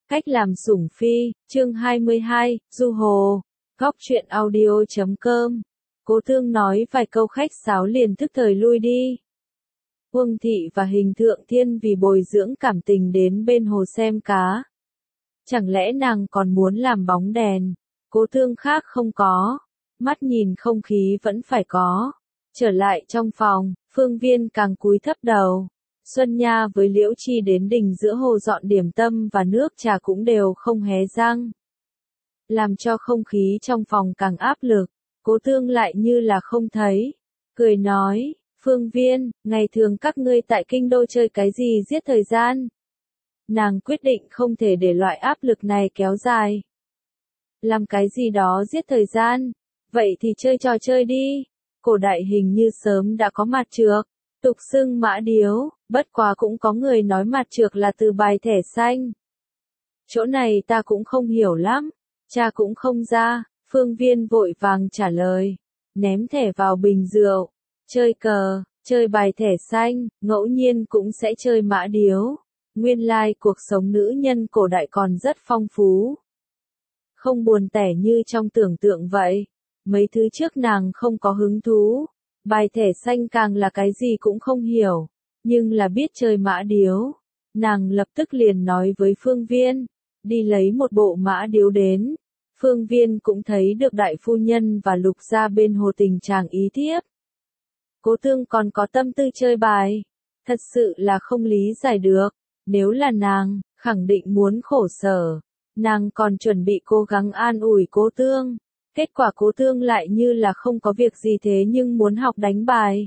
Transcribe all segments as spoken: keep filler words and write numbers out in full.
Cách làm sủng phi, chương hai mươi hai, Du Hồ, góc truyện audio chấm com. Cố Thương nói vài câu khách sáo liền thức thời lui đi. Uông Thị và Hình Thượng Thiên vì bồi dưỡng cảm tình đến bên hồ xem cá. Chẳng lẽ nàng còn muốn làm bóng đèn? Cố Thương khác không có, mắt nhìn không khí vẫn phải có. Trở lại trong phòng, Phương Viên càng cúi thấp đầu. Xuân Nha với Liễu Chi đến đình giữa hồ dọn điểm tâm và nước trà cũng đều không hé răng. Làm cho không khí trong phòng càng áp lực, Cố Thương lại như là không thấy. Cười nói, Phương Viên, ngày thường các ngươi tại kinh đô chơi cái gì giết thời gian? Nàng quyết định không thể để loại áp lực này kéo dài. Làm cái gì đó giết thời gian? Vậy thì chơi trò chơi đi. Cổ đại hình như sớm đã có mặt trược, tục xưng mã điếu, bất quá cũng có người nói mặt trược là từ bài thẻ xanh. Chỗ này ta cũng không hiểu lắm, cha cũng không ra. Phương Viên vội vàng trả lời, ném thẻ vào bình rượu, chơi cờ, chơi bài thẻ xanh, ngẫu nhiên cũng sẽ chơi mã điếu. Nguyên lai cuộc sống nữ nhân cổ đại còn rất phong phú. Không buồn tẻ như trong tưởng tượng vậy. Mấy thứ trước nàng không có hứng thú. Bài thẻ xanh càng là cái gì cũng không hiểu. Nhưng là biết chơi mã điếu. Nàng lập tức liền nói với Phương Viên. Đi lấy một bộ mã điếu đến. Phương Viên cũng thấy được đại phu nhân và Lục gia bên hồ tình trạng ý thiếp. Cố Thương còn có tâm tư chơi bài. Thật sự là không lý giải được. Nếu là nàng, khẳng định muốn khổ sở. Nàng còn chuẩn bị cố gắng an ủi Cố Thương. Kết quả Cố Thương lại như là không có việc gì thế nhưng muốn học đánh bài.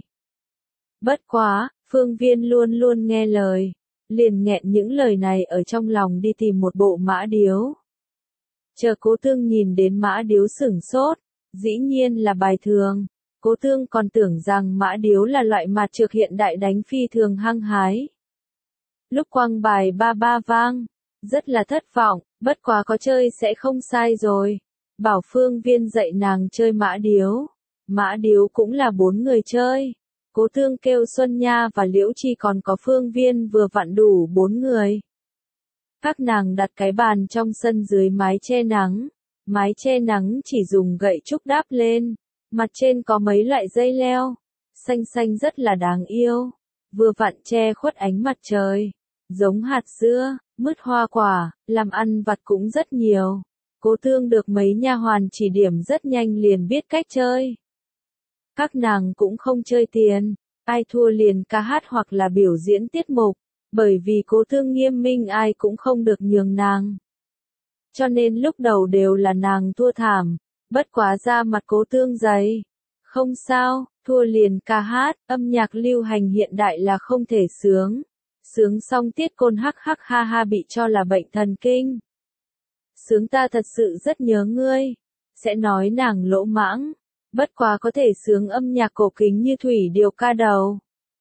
Bất quá, Phương Viên luôn luôn nghe lời. Liền nghẹn những lời này ở trong lòng đi tìm một bộ mã điếu. Chờ Cố Thương nhìn đến mã điếu sửng sốt. Dĩ nhiên là bài thường. Cố Thương còn tưởng rằng mã điếu là loại mặt trược hiện đại đánh phi thường hăng hái. Lúc quăng bài ba ba vang, rất là thất vọng, bất quá có chơi sẽ không sai rồi. Bảo Phương Viên dạy nàng chơi mã điếu. Mã điếu cũng là bốn người chơi. Cố Thương kêu Xuân Nha và Liễu Chi còn có Phương Viên vừa vặn đủ bốn người. Các nàng đặt cái bàn trong sân dưới mái che nắng. Mái che nắng chỉ dùng gậy trúc đáp lên. Mặt trên có mấy loại dây leo. Xanh xanh rất là đáng yêu. Vừa vặn che khuất ánh mặt trời. Giống hạt dưa, mứt hoa quả, làm ăn vặt cũng rất nhiều. Cố Thương được mấy nha hoàn chỉ điểm rất nhanh liền biết cách chơi. Các nàng cũng không chơi tiền, ai thua liền ca hát hoặc là biểu diễn tiết mục, bởi vì Cố Thương nghiêm minh ai cũng không được nhường nàng. Cho nên lúc đầu đều là nàng thua thảm, bất quá ra mặt Cố Thương dày. Không sao, thua liền ca hát, âm nhạc lưu hành hiện đại là không thể sướng. Sướng xong tiết côn hắc hắc ha ha bị cho là bệnh thần kinh. Sướng ta thật sự rất nhớ ngươi. Sẽ nói nàng lỗ mãng. Bất quá có thể sướng âm nhạc cổ kính như thủy điều ca đầu.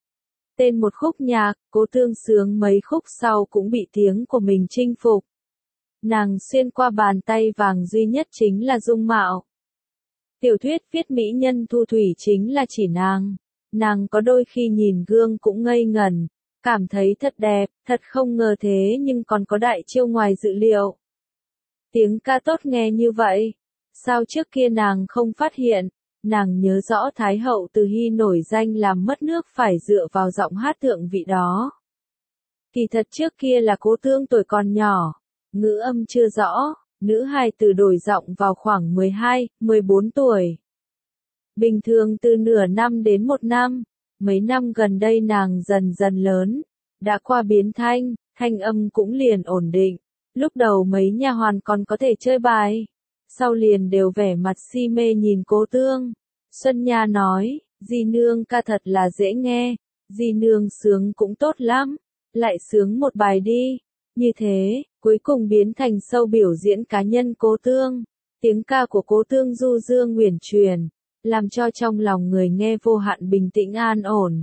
Tên một khúc nhạc, Cố Thương sướng mấy khúc sau cũng bị tiếng của mình chinh phục. Nàng xuyên qua bàn tay vàng duy nhất chính là dung mạo. Tiểu thuyết viết mỹ nhân thu thủy chính là chỉ nàng. Nàng có đôi khi nhìn gương cũng ngây ngẩn. Cảm thấy thật đẹp, thật không ngờ thế nhưng còn có đại chiêu ngoài dự liệu. Tiếng ca tốt nghe như vậy. Sao trước kia nàng không phát hiện? Nàng nhớ rõ Thái hậu Từ Hy nổi danh làm mất nước phải dựa vào giọng hát thượng vị đó. Kỳ thật trước kia là Cố Thương tuổi còn nhỏ. Ngữ âm chưa rõ, nữ hài tử đổi giọng vào khoảng mười hai, mười bốn tuổi. Bình thường từ nửa năm đến một năm. Mấy năm gần đây nàng dần dần lớn, đã qua biến thanh, thanh âm cũng liền ổn định. Lúc đầu mấy nha hoàn còn có thể chơi bài, sau liền đều vẻ mặt si mê nhìn Cố Thương. Xuân Nha nói, dì nương ca thật là dễ nghe, dì nương sướng cũng tốt lắm, lại sướng một bài đi. Như thế, cuối cùng biến thành sâu biểu diễn cá nhân Cố Thương. Tiếng ca của Cố Thương du dương uyển chuyển. Làm cho trong lòng người nghe vô hạn bình tĩnh an ổn.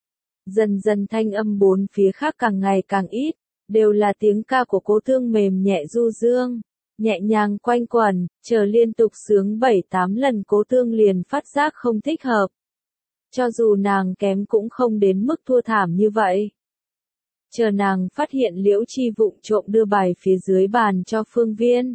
Dần dần thanh âm bốn phía khác càng ngày càng ít, đều là tiếng ca của Cố Thương mềm nhẹ du dương, nhẹ nhàng quanh quẩn, chờ liên tục sướng bảy tám lần Cố Thương liền phát giác không thích hợp. Cho dù nàng kém cũng không đến mức thua thảm như vậy. chờ nàng phát hiện Liễu Chi vụng trộm đưa bài phía dưới bàn cho Phương Viên.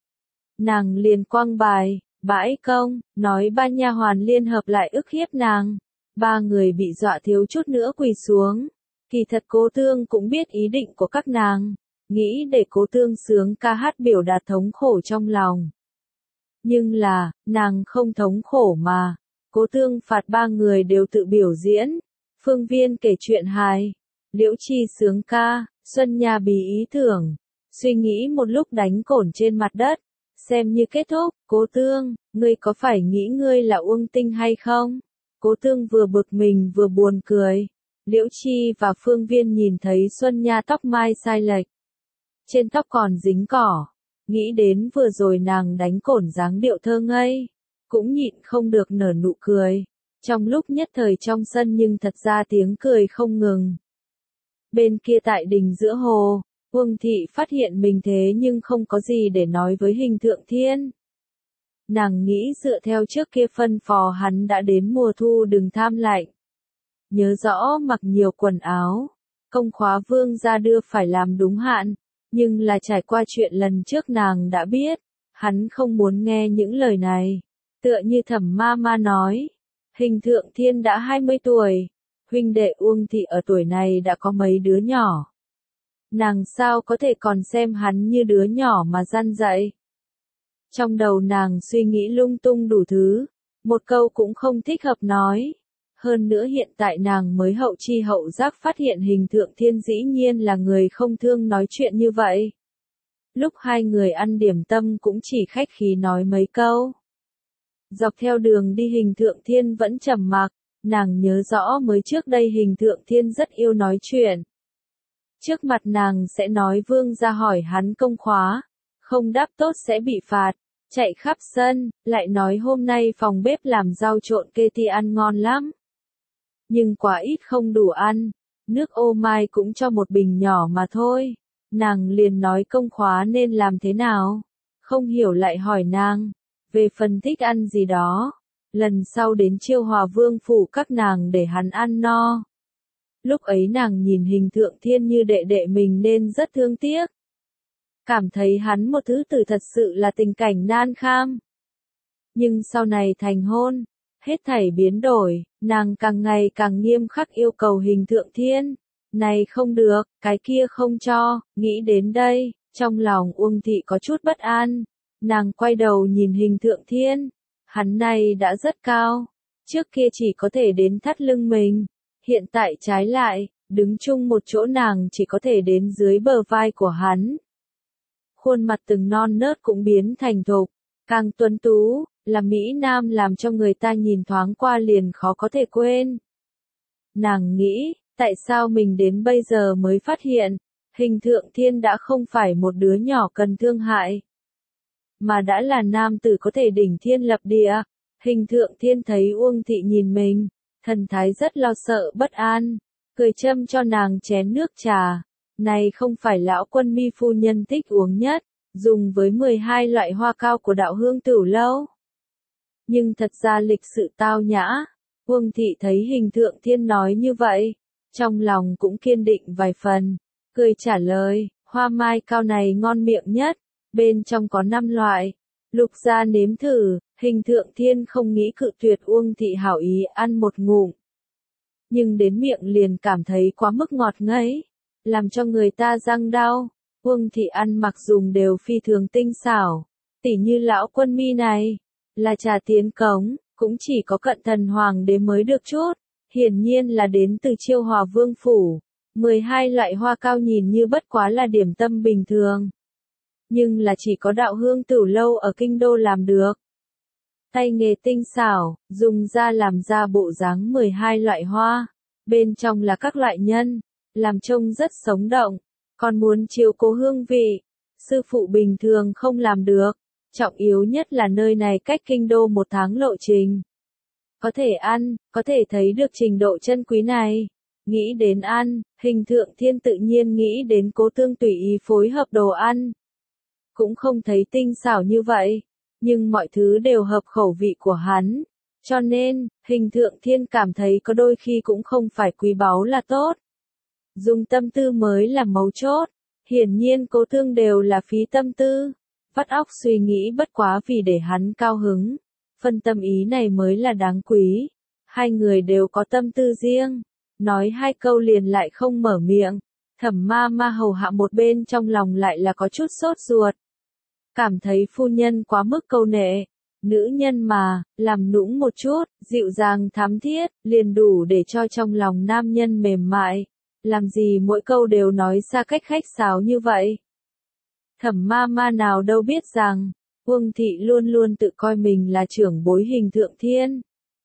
Nàng liền quăng bài, bãi công, nói ba nha hoàn liên hợp lại ức hiếp nàng. Ba người bị dọa thiếu chút nữa quỳ xuống. Kỳ thật Cố Tương cũng biết ý định của các nàng, nghĩ để Cố Tương sướng ca hát biểu đạt thống khổ trong lòng. Nhưng là, nàng không thống khổ mà. Cố Tương phạt ba người đều tự biểu diễn. Phương Viên kể chuyện hài, Liễu Chi sướng ca, Xuân Nha bí ý tưởng. Suy nghĩ một lúc đánh cổn trên mặt đất, xem như kết thúc. Cố Tương, ngươi có phải nghĩ ngươi là Uông Tinh hay không? Cố Tương vừa bực mình vừa buồn cười. Liễu Chi và Phương Viên nhìn thấy Xuân Nha tóc mai sai lệch, trên tóc còn dính cỏ, nghĩ đến vừa rồi nàng đánh cổn dáng điệu thơ ngây, cũng nhịn không được nở nụ cười. Trong lúc nhất thời trong sân nhưng thật ra tiếng cười không ngừng. Bên kia tại đình giữa hồ, Uông Thị phát hiện mình thế nhưng không có gì để nói với Hình Thượng Thiên. Nàng nghĩ dựa theo trước kia phân phò hắn đã đến mùa thu đừng tham lạnh. Nhớ rõ mặc nhiều quần áo, công khóa vương gia đưa phải làm đúng hạn, nhưng là trải qua chuyện lần trước nàng đã biết, hắn không muốn nghe những lời này. Tựa như Thẩm ma ma nói, Hình Thượng Thiên đã hai mươi tuổi, huynh đệ Uông Thị ở tuổi này đã có mấy đứa nhỏ. Nàng sao có thể còn xem hắn như đứa nhỏ mà gian dạy. Trong đầu nàng suy nghĩ lung tung đủ thứ, một câu cũng không thích hợp nói. Hơn nữa hiện tại nàng mới hậu chi hậu giác phát hiện Hình Thượng Thiên dĩ nhiên là người không thương nói chuyện như vậy. Lúc hai người ăn điểm tâm cũng chỉ khách khí nói mấy câu. Dọc theo đường đi Hình Thượng Thiên vẫn trầm mặc, nàng nhớ rõ mới trước đây Hình Thượng Thiên rất yêu nói chuyện. Trước mặt nàng sẽ nói vương gia hỏi hắn công khóa, không đáp tốt sẽ bị phạt, chạy khắp sân, lại nói hôm nay phòng bếp làm rau trộn kê ti ăn ngon lắm. Nhưng quá ít không đủ ăn, nước ô mai cũng cho một bình nhỏ mà thôi. Nàng liền nói công khóa nên làm thế nào, không hiểu lại hỏi nàng, về phần thích ăn gì đó, lần sau đến Chiêu Hòa Vương phủ các nàng để hắn ăn no. Lúc ấy nàng nhìn Hình Thượng Thiên như đệ đệ mình nên rất thương tiếc. Cảm thấy hắn một thứ tử thật sự là tình cảnh nan kham. Nhưng sau này thành hôn, hết thảy biến đổi, nàng càng ngày càng nghiêm khắc yêu cầu Hình Thượng Thiên. Này không được, cái kia không cho, nghĩ đến đây, trong lòng Uông Thị có chút bất an. Nàng quay đầu nhìn Hình Thượng Thiên, hắn này đã rất cao, trước kia chỉ có thể đến thắt lưng mình, hiện tại trái lại, đứng chung một chỗ nàng chỉ có thể đến dưới bờ vai của hắn. Khuôn mặt từng non nớt cũng biến thành thục, càng tuấn tú, là Mỹ Nam làm cho người ta nhìn thoáng qua liền khó có thể quên. Nàng nghĩ, tại sao mình đến bây giờ mới phát hiện, Hình Thượng Thiên đã không phải một đứa nhỏ cần thương hại, mà đã là nam tử có thể đỉnh thiên lập địa. Hình Thượng Thiên thấy Uông Thị nhìn mình, thần thái rất lo sợ bất an, cười châm cho nàng chén nước trà. Này không phải lão quân mi phu nhân thích uống nhất, dùng với mười hai loại hoa cao của đạo hương tửu lâu. Nhưng thật ra lịch sự tao nhã, Uông Thị thấy Hình Thượng Thiên nói như vậy, trong lòng cũng kiên định vài phần, cười trả lời, hoa mai cao này ngon miệng nhất, bên trong có năm loại, lục gia nếm thử. Hình Thượng Thiên không nghĩ cự tuyệt Uông Thị hảo ý ăn một ngụm, nhưng đến miệng liền cảm thấy quá mức ngọt ngấy, làm cho người ta răng đau. Uông Thị ăn mặc dùng đều phi thường tinh xảo, tỉ như lão quân mi này, là trà tiến cống, cũng chỉ có cận thần hoàng đế mới được chút, hiển nhiên là đến từ Chiêu Hòa Vương phủ. mười hai loại hoa cao nhìn như bất quá là điểm tâm bình thường, nhưng là chỉ có đạo hương tửu lâu ở kinh đô làm được. Tay nghề tinh xảo, dùng ra làm ra bộ dáng mười hai loại hoa, bên trong là các loại nhân, làm trông rất sống động, còn muốn chiếu cố hương vị, sư phụ bình thường không làm được. Trọng yếu nhất là nơi này cách kinh đô một tháng lộ trình. Có thể ăn, có thể thấy được trình độ chân quý này. Nghĩ đến ăn, Hình Thượng Thiên tự nhiên nghĩ đến Cố Tương tùy ý phối hợp đồ ăn. Cũng không thấy tinh xảo như vậy, nhưng mọi thứ đều hợp khẩu vị của hắn. Cho nên, Hình Thượng Thiên cảm thấy có đôi khi cũng không phải quý báu là tốt. Dùng tâm tư mới là mấu chốt. Hiển nhiên Cố Thương đều là phí tâm tư. Vắt óc suy nghĩ bất quá vì để hắn cao hứng. Phân tâm ý này mới là đáng quý. Hai người đều có tâm tư riêng. Nói hai câu liền lại không mở miệng. Thẩm ma ma hầu hạ một bên trong lòng lại là có chút sốt ruột. Cảm thấy phu nhân quá mức câu nệ. Nữ nhân mà, làm nũng một chút, dịu dàng thắm thiết, liền đủ để cho trong lòng nam nhân mềm mại. Làm gì mỗi câu đều nói xa cách khách sáo như vậy. Thẩm ma ma nào đâu biết rằng, Uông Thị luôn luôn tự coi mình là trưởng bối Hình Thượng Thiên.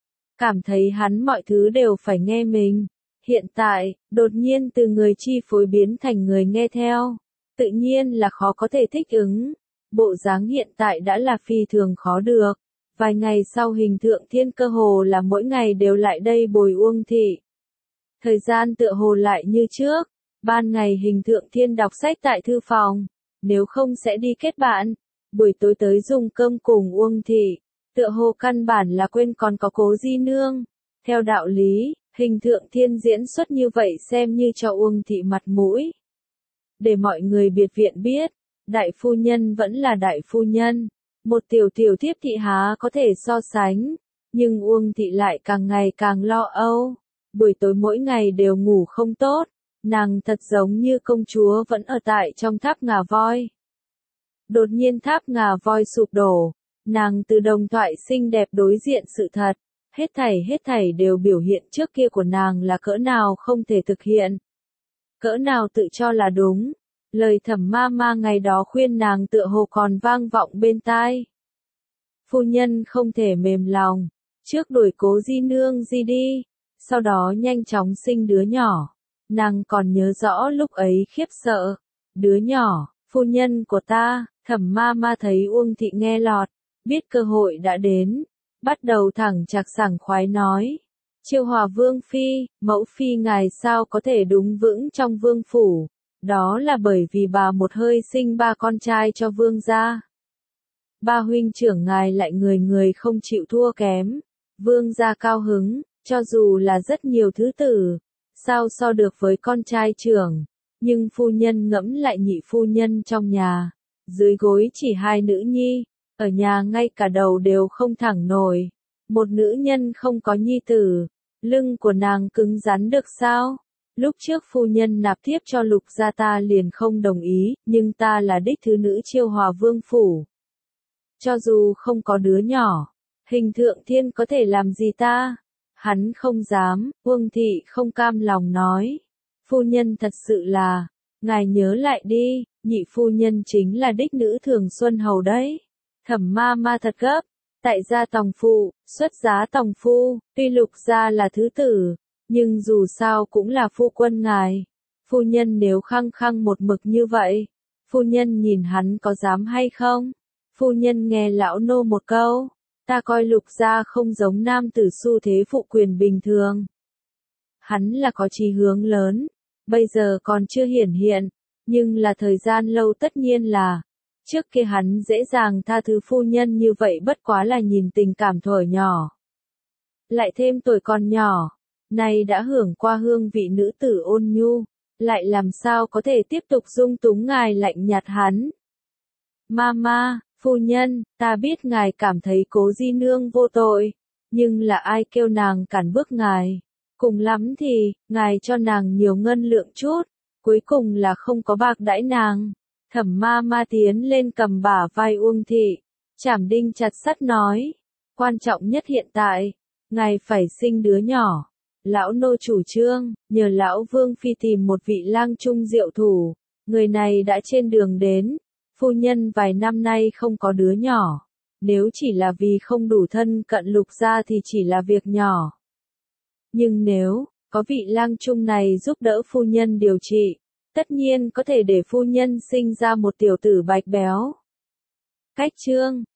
Cảm thấy hắn mọi thứ đều phải nghe mình. Hiện tại, đột nhiên từ người chi phối biến thành người nghe theo. Tự nhiên là khó có thể thích ứng. Bộ dáng hiện tại đã là phi thường khó được. Vài ngày sau Hình Thượng Thiên cơ hồ là mỗi ngày đều lại đây bồi Uông Thị. Thời gian tựa hồ lại như trước. Ban ngày Hình Thượng Thiên đọc sách tại thư phòng. Nếu không sẽ đi kết bạn. Buổi tối tới dùng cơm cùng Uông Thị. Tựa hồ căn bản là quên còn có Cố Di Nương. Theo đạo lý, Hình Thượng Thiên diễn xuất như vậy xem như cho Uông Thị mặt mũi. Để mọi người biệt viện biết, đại phu nhân vẫn là đại phu nhân. Một tiểu tiểu thiếp thị há có thể so sánh. Nhưng Uông Thị lại càng ngày càng lo âu. Buổi tối mỗi ngày đều ngủ không tốt. Nàng thật giống như công chúa vẫn ở tại trong tháp ngà voi. Đột nhiên tháp ngà voi sụp đổ. Nàng từ đồng thoại xinh đẹp đối diện sự thật. Hết thảy hết thảy đều biểu hiện trước kia của nàng là cỡ nào không thể thực hiện. Cỡ nào tự cho là đúng. Lời Thẩm ma ma ngày đó khuyên nàng tựa hồ còn vang vọng bên tai. Phu nhân không thể mềm lòng. Trước đuổi Cố Di Nương di đi. Sau đó nhanh chóng sinh đứa nhỏ. Nàng còn nhớ rõ lúc ấy khiếp sợ. Đứa nhỏ, phu nhân của ta. Thẩm ma ma thấy Uông Thị nghe lọt. Biết cơ hội đã đến. Bắt đầu thẳng chạc sảng khoái nói. Chiêu Hòa Vương Phi, mẫu phi ngài sao có thể đúng vững trong vương phủ. Đó là bởi vì bà một hơi sinh ba con trai cho vương gia. Ba huynh trưởng ngài lại người người không chịu thua kém. Vương gia cao hứng, cho dù là rất nhiều thứ tử. Sao so được với con trai trưởng. Nhưng phu nhân ngẫm lại nhị phu nhân trong nhà. Dưới gối chỉ hai nữ nhi. Ở nhà ngay cả đầu đều không thẳng nổi. Một nữ nhân không có nhi tử. Lưng của nàng cứng rắn được sao? Lúc trước phu nhân nạp thiếp cho Lục gia ta liền không đồng ý, nhưng ta là đích thứ nữ Chiêu Hòa Vương phủ. Cho dù không có đứa nhỏ, Hình Thượng Thiên có thể làm gì ta? Hắn không dám, Uông Thị không cam lòng nói. Phu nhân thật sự là, ngài nhớ lại đi, nhị phu nhân chính là đích nữ Thường Xuân Hầu đấy. Thẩm ma ma thật gấp. Tại gia tòng phụ, xuất giá tòng phu, tuy Lục gia là thứ tử, nhưng dù sao cũng là phu quân ngài. Phu nhân nếu khăng khăng một mực như vậy, phu nhân nhìn hắn có dám hay không? Phu nhân nghe lão nô một câu, ta coi Lục gia không giống nam tử xu thế phụ quyền bình thường. Hắn là có chí hướng lớn, bây giờ còn chưa hiển hiện, nhưng là thời gian lâu tất nhiên là. Trước kia hắn dễ dàng tha thứ phu nhân như vậy bất quá là nhìn tình cảm thuở nhỏ. Lại thêm tuổi còn nhỏ, nay đã hưởng qua hương vị nữ tử ôn nhu, lại làm sao có thể tiếp tục dung túng ngài lạnh nhạt hắn. Mama, phu nhân, ta biết ngài cảm thấy Cố Di Nương vô tội, nhưng là ai kêu nàng cản bước ngài. Cùng lắm thì, ngài cho nàng nhiều ngân lượng chút, cuối cùng là không có bạc đãi nàng. Thẩm ma ma tiến lên cầm bả vai Uông Thị, chảm đinh chặt sắt nói, quan trọng nhất hiện tại, ngài phải sinh đứa nhỏ. Lão nô chủ trương, nhờ lão Vương Phi tìm một vị lang trung diệu thủ, người này đã trên đường đến, phu nhân vài năm nay không có đứa nhỏ, nếu chỉ là vì không đủ thân cận Lục gia thì chỉ là việc nhỏ. Nhưng nếu, có vị lang trung này giúp đỡ phu nhân điều trị, tất nhiên có thể để phu nhân sinh ra một tiểu tử bạch béo. Cách chương